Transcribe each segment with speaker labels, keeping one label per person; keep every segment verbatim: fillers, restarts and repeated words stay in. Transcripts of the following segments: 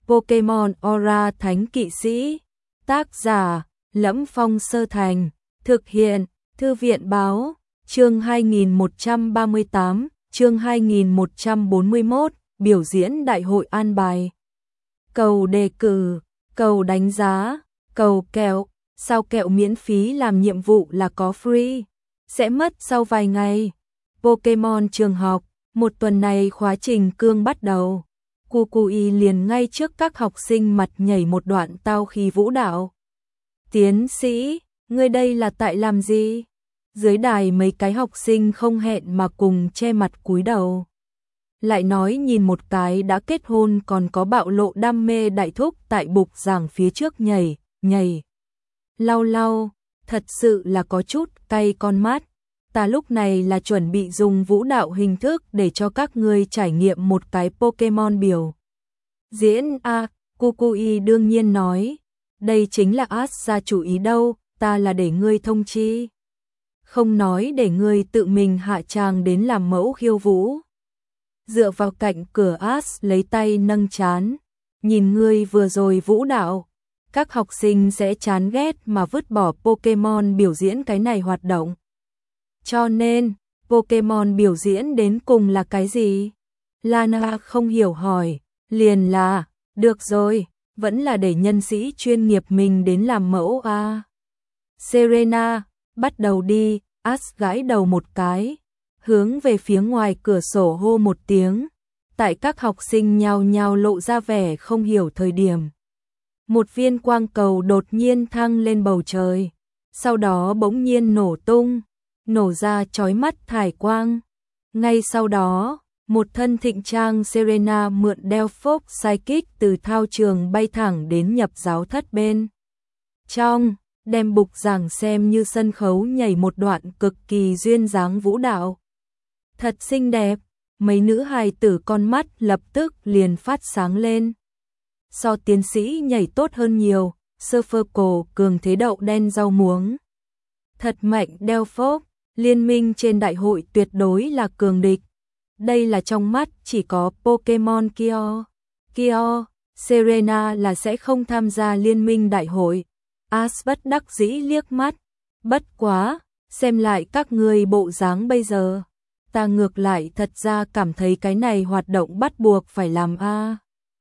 Speaker 1: Pokemon Aura Thánh Kỵ Sĩ. Tác giả: Lẫm Phong Sơ Thành. Thực hiện: Thư viện Báo. Chương hai nghìn một trăm ba mươi tám, chương hai nghìn một trăm bốn mươi mốt, biểu diễn đại hội an bài. Cầu đề cử, cầu đánh giá, cầu kẹo, sao kẹo miễn phí làm nhiệm vụ là có free, sẽ mất sau vài ngày. Pokemon trường học, một tuần này khóa trình cương bắt đầu. Kukui liền ngay trước các học sinh mặt nhảy một đoạn tao khí vũ đạo. Tiến sĩ, ngươi đây là tại làm gì? Dưới đài mấy cái học sinh không hẹn mà cùng che mặt cúi đầu. Lại nói nhìn một cái đã kết hôn còn có bạo lộ đam mê đại thúc tại bục giảng phía trước nhảy, nhảy. Lau lau, thật sự là có chút cay con mắt. Ta lúc này là chuẩn bị dùng vũ đạo hình thức để cho các ngươi trải nghiệm một cái Pokemon biểu diễn. A, à, Kukui đương nhiên nói, đây chính là Ash ra chủ ý đâu, ta là để ngươi thông chi. Không nói để ngươi tự mình hạ tràng đến làm mẫu khiêu vũ. Dựa vào cạnh cửa Ash lấy tay nâng trán, nhìn ngươi vừa rồi vũ đạo, các học sinh sẽ chán ghét mà vứt bỏ Pokemon biểu diễn cái này hoạt động. Cho nên, Pokemon biểu diễn đến cùng là cái gì? Lana không hiểu hỏi, liền là, được rồi, vẫn là để nhân sĩ chuyên nghiệp mình đến làm mẫu a. À. Serena, bắt đầu đi, Ash gãi đầu một cái, hướng về phía ngoài cửa sổ hô một tiếng, tại các học sinh nhao nhao lộ ra vẻ không hiểu thời điểm. Một viên quang cầu đột nhiên thăng lên bầu trời, sau đó bỗng nhiên nổ tung, nổ ra chói mắt thải quang. Ngay sau đó, một thân thịnh trang Serena mượn Delphox Psychic từ thao trường bay thẳng đến nhập giáo thất bên trong, đem bục giảng xem như sân khấu nhảy một đoạn cực kỳ duyên dáng vũ đạo. Thật xinh đẹp, mấy nữ hài tử con mắt lập tức liền phát sáng lên. So tiến sĩ nhảy tốt hơn nhiều, Surfer cường thế đậu đen rau muống. Thật mạnh Delphox, liên minh trên đại hội tuyệt đối là cường địch. Đây là trong mắt chỉ có Pokemon Kyo. Kyo, Serena là sẽ không tham gia liên minh đại hội. Ash bất đắc dĩ liếc mắt. Bất quá, xem lại các người bộ dáng bây giờ. Ta ngược lại thật ra cảm thấy cái này hoạt động bắt buộc phải làm a. À.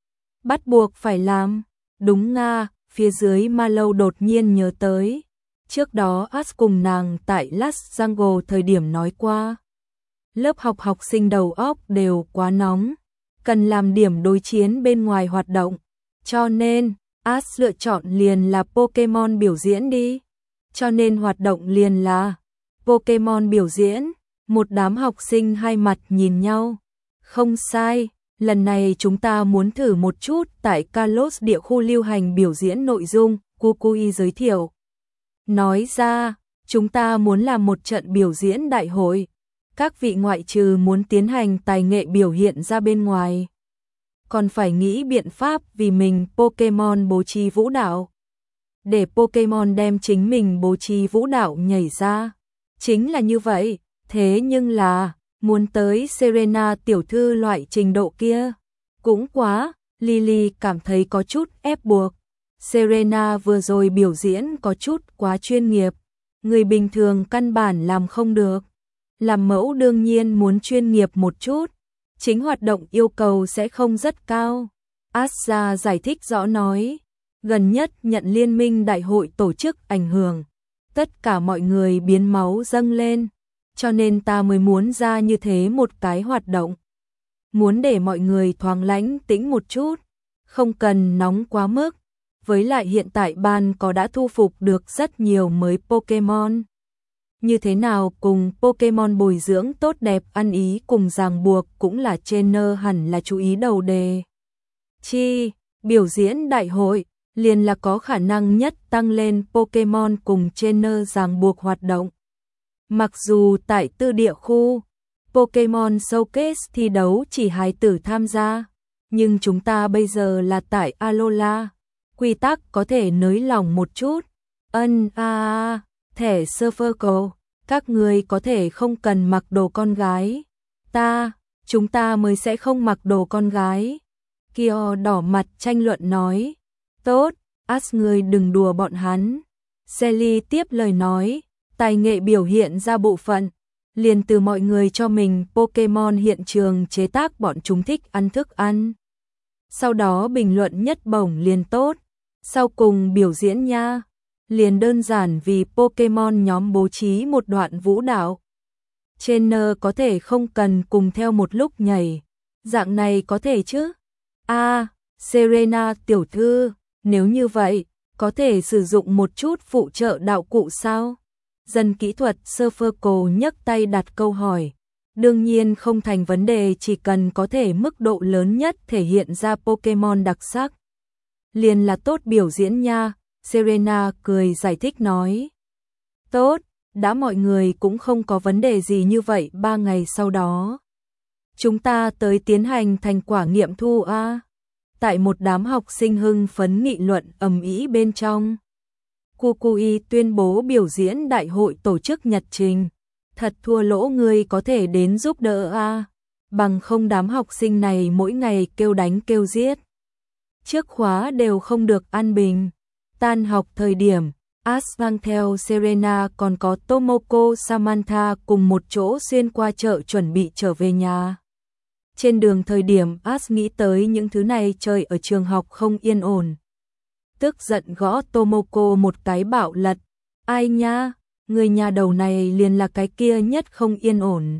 Speaker 1: Bắt buộc phải làm. Đúng nga, phía dưới Mallow đột nhiên nhớ tới. Trước đó Ash cùng nàng tại Last Jungle thời điểm nói qua. Lớp học học sinh đầu óc đều quá nóng, cần làm điểm đối chiến bên ngoài hoạt động. Cho nên, Ash lựa chọn liền là Pokemon biểu diễn đi. Cho nên hoạt động liền là Pokemon biểu diễn. Một đám học sinh hai mặt nhìn nhau. Không sai, lần này chúng ta muốn thử một chút tại Kalos địa khu lưu hành biểu diễn nội dung, Kukui giới thiệu. Nói ra, chúng ta muốn làm một trận biểu diễn đại hội. Các vị ngoại trừ muốn tiến hành tài nghệ biểu hiện ra bên ngoài, còn phải nghĩ biện pháp vì mình Pokemon bố trí vũ đạo. Để Pokemon đem chính mình bố trí vũ đạo nhảy ra. Chính là như vậy, thế nhưng là, muốn tới Serena tiểu thư loại trình độ kia. Cũng quá, Lily cảm thấy có chút ép buộc. Serena vừa rồi biểu diễn có chút quá chuyên nghiệp. Người bình thường căn bản làm không được. Làm mẫu đương nhiên muốn chuyên nghiệp một chút. Chính hoạt động yêu cầu sẽ không rất cao. Asa giải thích rõ nói. Gần nhất nhận liên minh đại hội tổ chức ảnh hưởng. Tất cả mọi người biến máu dâng lên. Cho nên ta mới muốn ra như thế một cái hoạt động. Muốn để mọi người thoáng lánh tĩnh một chút. Không cần nóng quá mức. Với lại hiện tại ban có đã thu phục được rất nhiều mới Pokemon. Như thế nào cùng Pokemon bồi dưỡng tốt đẹp ăn ý cùng ràng buộc cũng là trainer hẳn là chú ý đầu đề. Chi, biểu diễn đại hội, liền là có khả năng nhất tăng lên Pokemon cùng trainer ràng buộc hoạt động. Mặc dù tại tư địa khu, Pokemon Showcase thi đấu chỉ hài tử tham gia, nhưng chúng ta bây giờ là tại Alola. Quy tắc có thể nới lỏng một chút. Ân a a, thẻ Surfer, các người có thể không cần mặc đồ con gái. Ta, chúng ta mới sẽ không mặc đồ con gái. Kyo đỏ mặt tranh luận nói. Tốt, As người đừng đùa bọn hắn. Selly tiếp lời nói, tài nghệ biểu hiện ra bộ phận, liền từ mọi người cho mình Pokemon hiện trường chế tác bọn chúng thích ăn thức ăn. Sau đó bình luận nhất bổng liền tốt, sau cùng biểu diễn nha, liền đơn giản vì Pokemon nhóm bố trí một đoạn vũ đạo. Trainer có thể không cần cùng theo một lúc nhảy, dạng này có thể chứ? A, à, Serena tiểu thư, nếu như vậy, có thể sử dụng một chút phụ trợ đạo cụ sao? Dân kỹ thuật Surferco nhấc tay đặt câu hỏi. Đương nhiên không thành vấn đề, chỉ cần có thể mức độ lớn nhất thể hiện ra Pokemon đặc sắc. Liền là tốt biểu diễn nha, Serena cười giải thích nói. Tốt, đã mọi người cũng không có vấn đề gì như vậy. Ba ngày sau đó, chúng ta tới tiến hành thành quả nghiệm thu a. Tại một đám học sinh hưng phấn nghị luận ầm ĩ bên trong, Kukui tuyên bố biểu diễn đại hội tổ chức nhật trình. Thật thua lỗ người có thể đến giúp đỡ a, bằng không đám học sinh này mỗi ngày kêu đánh kêu giết. Trước khóa đều không được an bình. Tan học thời điểm, Ash mang theo Serena còn có Tomoko Samantha cùng một chỗ xuyên qua chợ chuẩn bị trở về nhà. Trên đường thời điểm Ash nghĩ tới những thứ này chơi ở trường học không yên ổn. Tức giận gõ Tomoko một cái bạo lật. Ai nha, người nhà đầu này liền là cái kia nhất không yên ổn.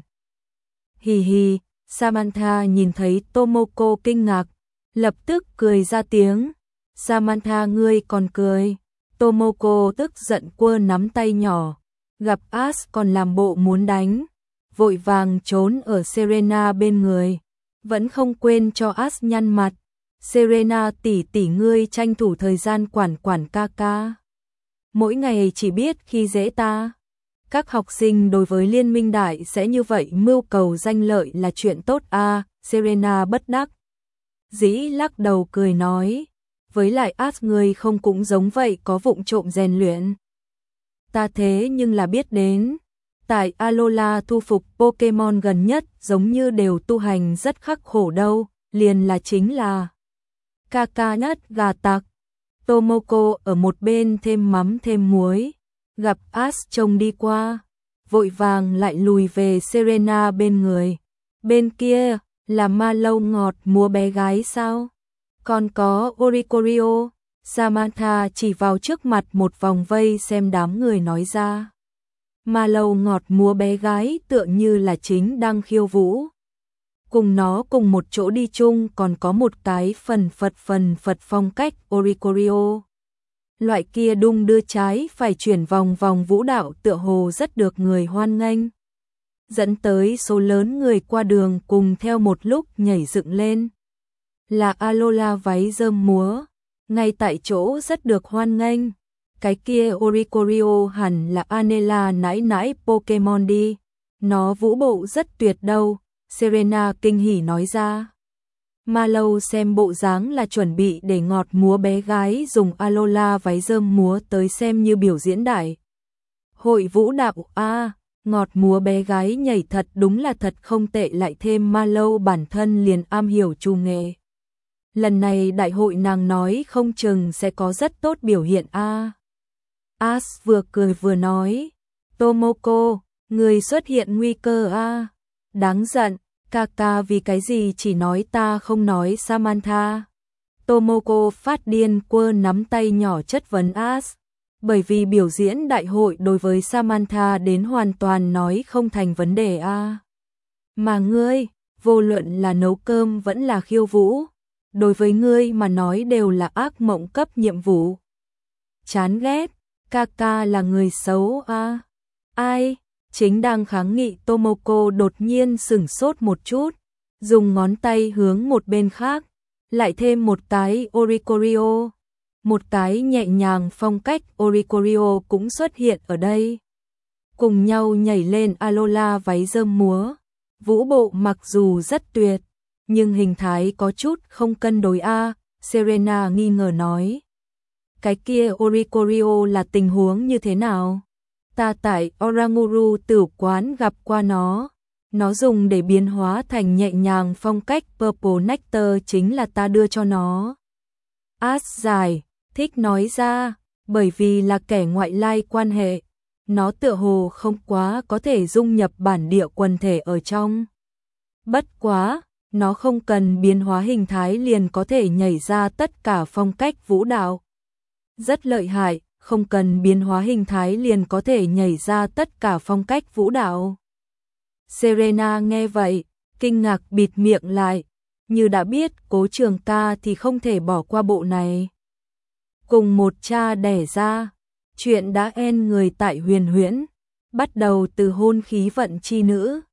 Speaker 1: Hì hì, Samantha nhìn thấy Tomoko kinh ngạc, lập tức cười ra tiếng. Samantha ngươi còn cười. Tomoko tức giận quơ nắm tay nhỏ, gặp Ash còn làm bộ muốn đánh, vội vàng trốn ở Serena bên người, vẫn không quên cho Ash nhăn mặt. Serena tỷ tỷ ngươi tranh thủ thời gian quản quản ca ca, mỗi ngày chỉ biết khi dễ ta. Các học sinh đối với liên minh đại sẽ như vậy mưu cầu danh lợi là chuyện tốt a. À, Serena bất đắc dĩ lắc đầu cười nói, với lại Ash ngươi không cũng giống vậy có vụng trộm rèn luyện. Ta thế nhưng là biết đến, tại Alola thu phục Pokemon gần nhất giống như đều tu hành rất khắc khổ đâu, liền là chính là ca ca nhất gà tặc. Tomoko ở một bên thêm mắm thêm muối, gặp Ash trông đi qua, vội vàng lại lùi về Serena bên người. Bên kia là ma lâu ngọt múa bé gái sao? Còn có Oricorio. Samantha chỉ vào trước mặt một vòng vây xem đám người nói ra. Ma lâu ngọt múa bé gái tựa như là chính đang khiêu vũ. Cùng nó cùng một chỗ đi chung còn có một cái phần phật phần phật phong cách Oricorio. Loại kia đung đưa trái phải chuyển vòng vòng vũ đạo tựa hồ rất được người hoan nghênh, dẫn tới số lớn người qua đường cùng theo một lúc nhảy dựng lên. Là Alola váy rơm múa, ngay tại chỗ rất được hoan nghênh. Cái kia Oricorio hẳn là Anela nãi nãi Pokemon đi, nó vũ bộ rất tuyệt đâu, Serena kinh hỉ nói ra. Ma lâu xem bộ dáng là chuẩn bị để ngọt múa bé gái dùng Alola váy rơm múa tới xem như biểu diễn đại hội vũ đạo a. À, ngọt múa bé gái nhảy thật đúng là thật không tệ, lại thêm ma lâu bản thân liền am hiểu trù nghệ. Lần này đại hội nàng nói không chừng sẽ có rất tốt biểu hiện a. À. Ash vừa cười vừa nói, Tomoko, người xuất hiện nguy cơ a. À. Đáng giận, Kaka vì cái gì chỉ nói ta không nói Samantha. Tomoko phát điên quơ nắm tay nhỏ chất vấn Ash, bởi vì biểu diễn đại hội đối với Samantha đến hoàn toàn nói không thành vấn đề a. À. Mà ngươi, vô luận là nấu cơm vẫn là khiêu vũ, đối với ngươi mà nói đều là ác mộng cấp nhiệm vụ. Chán ghét, Kaka là người xấu a. À. Ai? Chính đang kháng nghị Tomoko đột nhiên sửng sốt một chút, dùng ngón tay hướng một bên khác, lại thêm một cái Oricorio. Một cái nhẹ nhàng phong cách Oricorio cũng xuất hiện ở đây. Cùng nhau nhảy lên Alola váy rơm múa. Vũ bộ mặc dù rất tuyệt, nhưng hình thái có chút không cân đối a. Serena nghi ngờ nói. Cái kia Oricorio là tình huống như thế nào? Ta tại Oranguru tử quán gặp qua nó. Nó dùng để biến hóa thành nhẹ nhàng phong cách Purple Nectar chính là ta đưa cho nó. As dài, thích nói ra, bởi vì là kẻ ngoại lai quan hệ, nó tựa hồ không quá có thể dung nhập bản địa quần thể ở trong. Bất quá, nó không cần biến hóa hình thái liền có thể nhảy ra tất cả phong cách vũ đạo. Rất lợi hại, không cần biến hóa hình thái liền có thể nhảy ra tất cả phong cách vũ đạo. Serena nghe vậy, kinh ngạc bịt miệng lại, như đã biết Cố Trường Ca thì không thể bỏ qua bộ này. Cùng một cha đẻ ra, chuyện đã en người tại Huyền Huyễn, bắt đầu từ hôn khí vận chi nữ.